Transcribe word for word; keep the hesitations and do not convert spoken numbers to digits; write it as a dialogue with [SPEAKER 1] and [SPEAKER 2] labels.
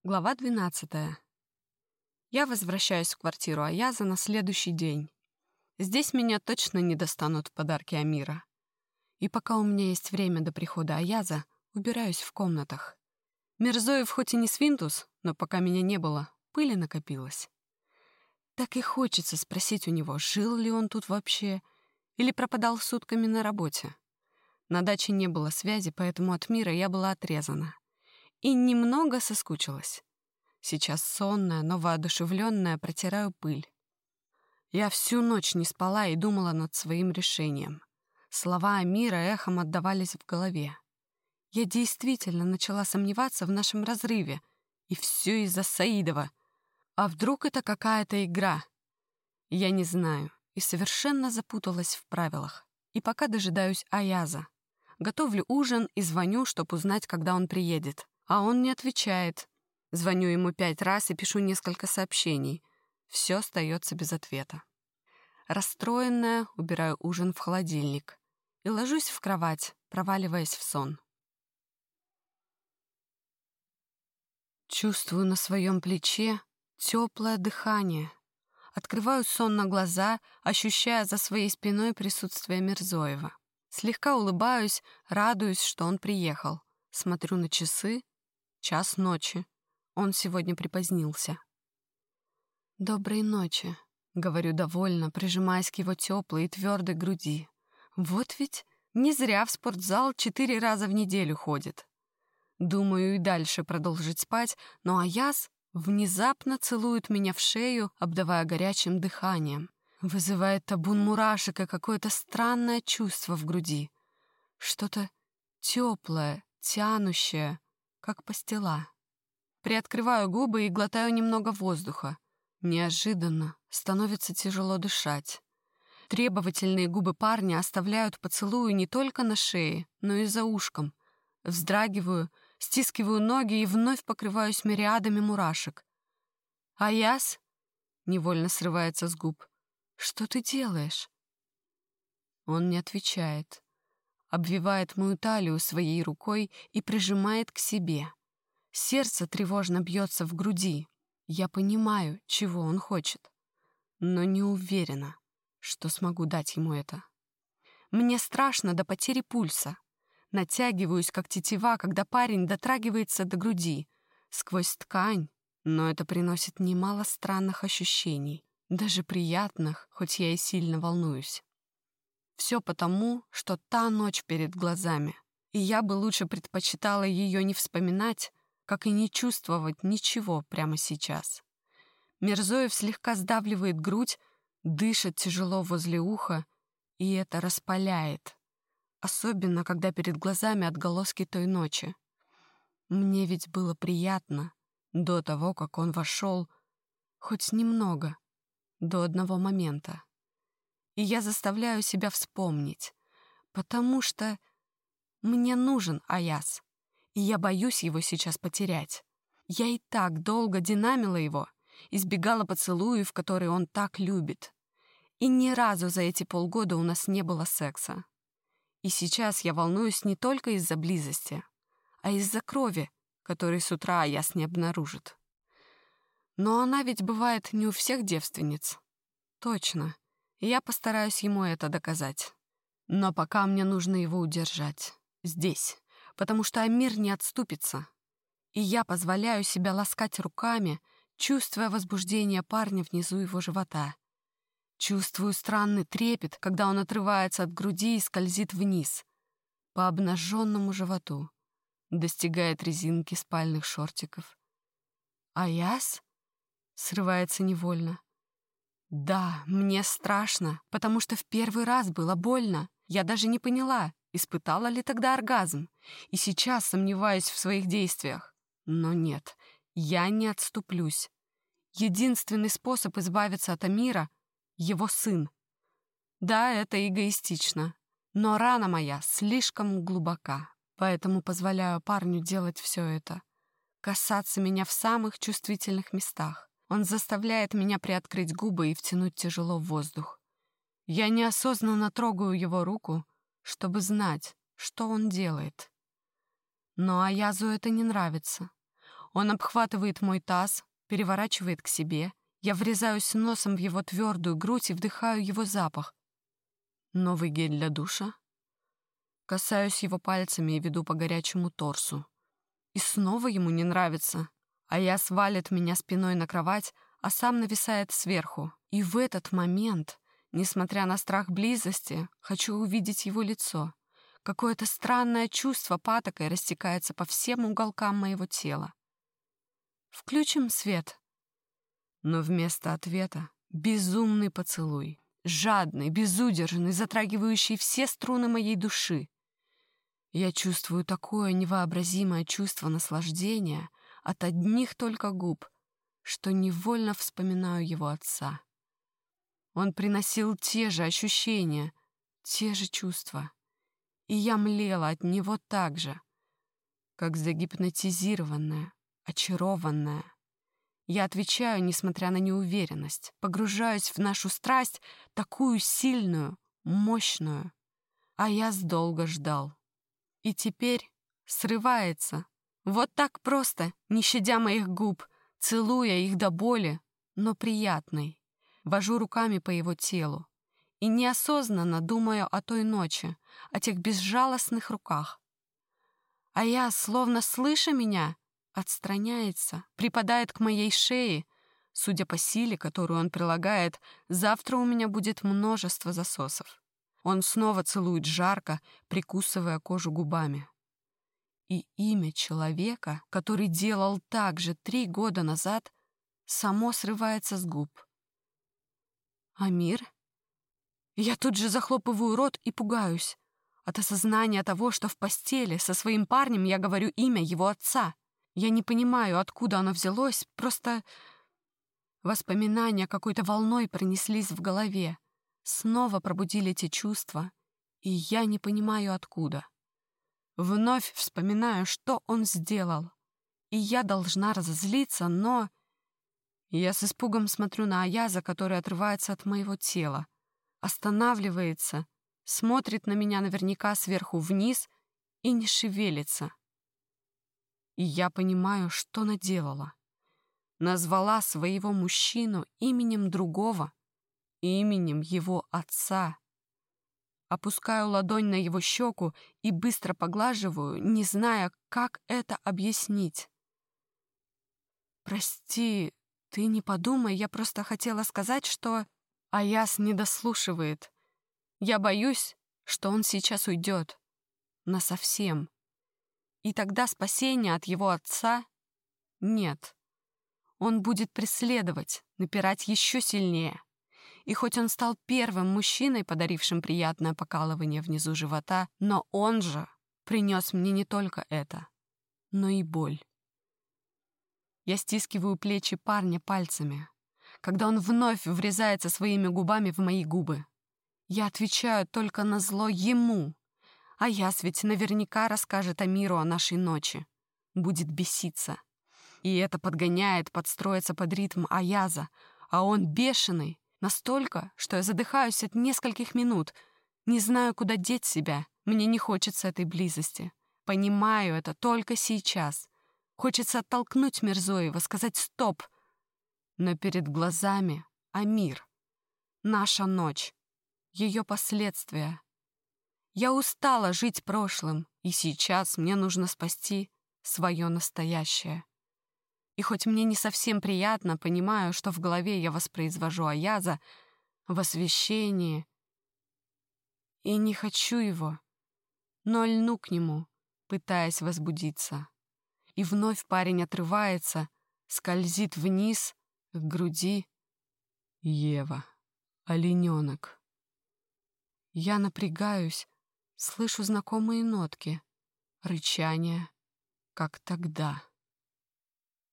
[SPEAKER 1] Глава двенадцатая. Я возвращаюсь в квартиру Аяза на следующий день. Здесь меня точно не достанут подарки Амира. И пока у меня есть время до прихода Аяза, убираюсь в комнатах. Мирзоев хоть и не свинтус, но пока меня не было, пыли накопилось. Так и хочется спросить у него, жил ли он тут вообще или пропадал сутками на работе. На даче не было связи, поэтому от мира я была отрезана. И немного соскучилась. Сейчас сонная, но воодушевленная, протираю пыль. Я всю ночь не спала и думала над своим решением. Слова Амира эхом отдавались в голове. Я действительно начала сомневаться в нашем разрыве. И все из-за Саидова. А вдруг это какая-то игра? Я не знаю и совершенно запуталась в правилах. И пока дожидаюсь Аяза. Готовлю ужин и звоню, чтобы узнать, когда он приедет. А он не отвечает. Звоню ему пять раз и пишу несколько сообщений. Все остается без ответа. Расстроенная, убираю ужин в холодильник и ложусь в кровать, проваливаясь в сон. Чувствую на своем плече теплое дыхание. Открываю сонно глаза, ощущая за своей спиной присутствие Мирзоева. Слегка улыбаюсь, радуюсь, что он приехал. Смотрю на часы. Час ночи. Он сегодня припозднился. «Доброй ночи», — говорю довольно, прижимаясь к его теплой и твердой груди. Вот ведь не зря в спортзал четыре раза в неделю ходит. Думаю и дальше продолжить спать, но Аяз внезапно целует меня в шею, обдавая горячим дыханием. Вызывает табун мурашек и какое-то странное чувство в груди. Что-то теплое, тянущее, как пастила. Приоткрываю губы и глотаю немного воздуха. Неожиданно становится тяжело дышать. Требовательные губы парня оставляют поцелуи не только на шее, но и за ушком. Вздрагиваю, стискиваю ноги и вновь покрываюсь мириадами мурашек. «Аяз?» — невольно срывается с губ. «Что ты делаешь?» Он не отвечает. Обвивает мою талию своей рукой и прижимает к себе. Сердце тревожно бьется в груди. Я понимаю, чего он хочет, но не уверена, что смогу дать ему это. Мне страшно до потери пульса. Натягиваюсь, как тетива, когда парень дотрагивается до груди, сквозь ткань, но это приносит немало странных ощущений, даже приятных, хоть я и сильно волнуюсь. Все потому, что та ночь перед глазами, и я бы лучше предпочитала ее не вспоминать, как и не чувствовать ничего прямо сейчас. Мирзоев слегка сдавливает грудь, дышит тяжело возле уха, и это распаляет. Особенно, когда перед глазами отголоски той ночи. Мне ведь было приятно до того, как он вошел, хоть немного, до одного момента. И я заставляю себя вспомнить, потому что мне нужен Аяз, и я боюсь его сейчас потерять. Я и так долго динамила его, избегала поцелуев, которые он так любит. И ни разу за эти полгода у нас не было секса. И сейчас я волнуюсь не только из-за близости, а из-за крови, которой с утра Аяз не обнаружит. Но она ведь бывает не у всех девственниц. Точно. И я постараюсь ему это доказать. Но пока мне нужно его удержать. Здесь. Потому что Амир не отступится. И я позволяю себя ласкать руками, чувствуя возбуждение парня внизу его живота. Чувствую странный трепет, когда он отрывается от груди и скользит вниз, по обнаженному животу, достигает резинки спальных шортиков. «Аяз?» — срывается невольно. Да, мне страшно, потому что в первый раз было больно. Я даже не поняла, испытала ли тогда оргазм. И сейчас сомневаюсь в своих действиях. Но нет, я не отступлюсь. Единственный способ избавиться от Амира — его сын. Да, это эгоистично, но рана моя слишком глубока, поэтому позволяю парню делать все это. Касаться меня в самых чувствительных местах. Он заставляет меня приоткрыть губы и втянуть тяжело в воздух. Я неосознанно трогаю его руку, чтобы знать, что он делает. Но Аязу это не нравится. Он обхватывает мой таз, переворачивает к себе. Я врезаюсь носом в его твердую грудь и вдыхаю его запах. Новый гель для душа. Касаюсь его пальцами и веду по горячему торсу. И снова ему не нравится. Аяз валит меня спиной на кровать, а сам нависает сверху. И в этот момент, несмотря на страх близости, хочу увидеть его лицо. Какое-то странное чувство патокой растекается по всем уголкам моего тела. «Включим свет». Но вместо ответа безумный поцелуй. Жадный, безудержный, затрагивающий все струны моей души. Я чувствую такое невообразимое чувство наслаждения от одних только губ, что невольно вспоминаю его отца. Он приносил те же ощущения, те же чувства, и я млела от него так же, как загипнотизированная, очарованная. Я отвечаю, несмотря на неуверенность, погружаюсь в нашу страсть, такую сильную, мощную. А я долго ждал. И теперь срывается. Вот так просто, не щадя моих губ, целуя их до боли, но приятной. Вожу руками по его телу. И неосознанно думаю о той ночи, о тех безжалостных руках. А я, словно слыша меня, отстраняется, припадает к моей шее. Судя по силе, которую он прилагает, завтра у меня будет множество засосов. Он снова целует жарко, прикусывая кожу губами. И имя человека, который делал так же три года назад, само срывается с губ. Амир? Я тут же захлопываю рот и пугаюсь. От осознания того, что в постели со своим парнем я говорю имя его отца. Я не понимаю, откуда оно взялось, просто воспоминания какой-то волной пронеслись в голове, снова пробудили те чувства, и я не понимаю, откуда. Вновь вспоминаю, что он сделал, и я должна разозлиться, но... Я с испугом смотрю на Аяза, который отрывается от моего тела, останавливается, смотрит на меня наверняка сверху вниз и не шевелится. И я понимаю, что наделала. Назвала своего мужчину именем другого, именем его отца. Опускаю ладонь на его щеку и быстро поглаживаю, не зная, как это объяснить. «Прости, ты не подумай, я просто хотела сказать, что...» Аяз не дослушивает. Я боюсь, что он сейчас уйдет. Насовсем. И тогда спасения от его отца нет. Он будет преследовать, напирать еще сильнее. И хоть он стал первым мужчиной, подарившим приятное покалывание внизу живота, но он же принес мне не только это, но и боль. Я стискиваю плечи парня пальцами, когда он вновь врезается своими губами в мои губы. Я отвечаю только назло ему. Аяз ведь наверняка расскажет Амиру о нашей ночи. Будет беситься. И это подгоняет, подстроиться под ритм Аяза. А он бешеный. Настолько, что я задыхаюсь от нескольких минут. Не знаю, куда деть себя. Мне не хочется этой близости. Понимаю это только сейчас. Хочется оттолкнуть Мирзоева, сказать «стоп». Но перед глазами Амир. Наша ночь. Ее последствия. Я устала жить прошлым, и сейчас мне нужно спасти свое настоящее. И хоть мне не совсем приятно, понимаю, что в голове я воспроизвожу Аяза в освещении, и не хочу его, но льну к нему, пытаясь возбудиться. И вновь парень отрывается, скользит вниз, к груди. Ева, олененок. Я напрягаюсь, слышу знакомые нотки, рычание, как тогда.